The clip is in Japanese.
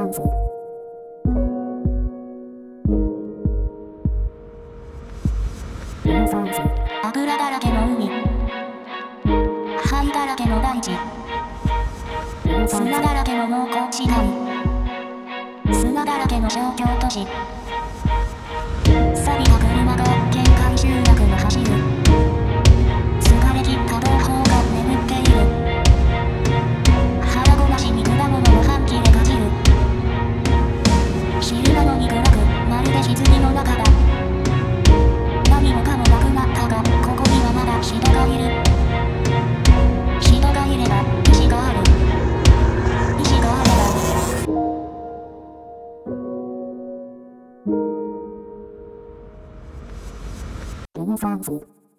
サンスルネサンス油だらけの海、灰だらけの大地、 ルネサン砂だらけの農耕地帯、砂だらけの商業都市、錆びた車が限界集落を走る、疲れ切った同胞が眠っている、腹ごなしに果物を半切れかじる、昼なのに暗くまるで棺の中だ。何もかもなくなったがここにはまだ人がいる。人がいれば意志がある。意志があればルネサンス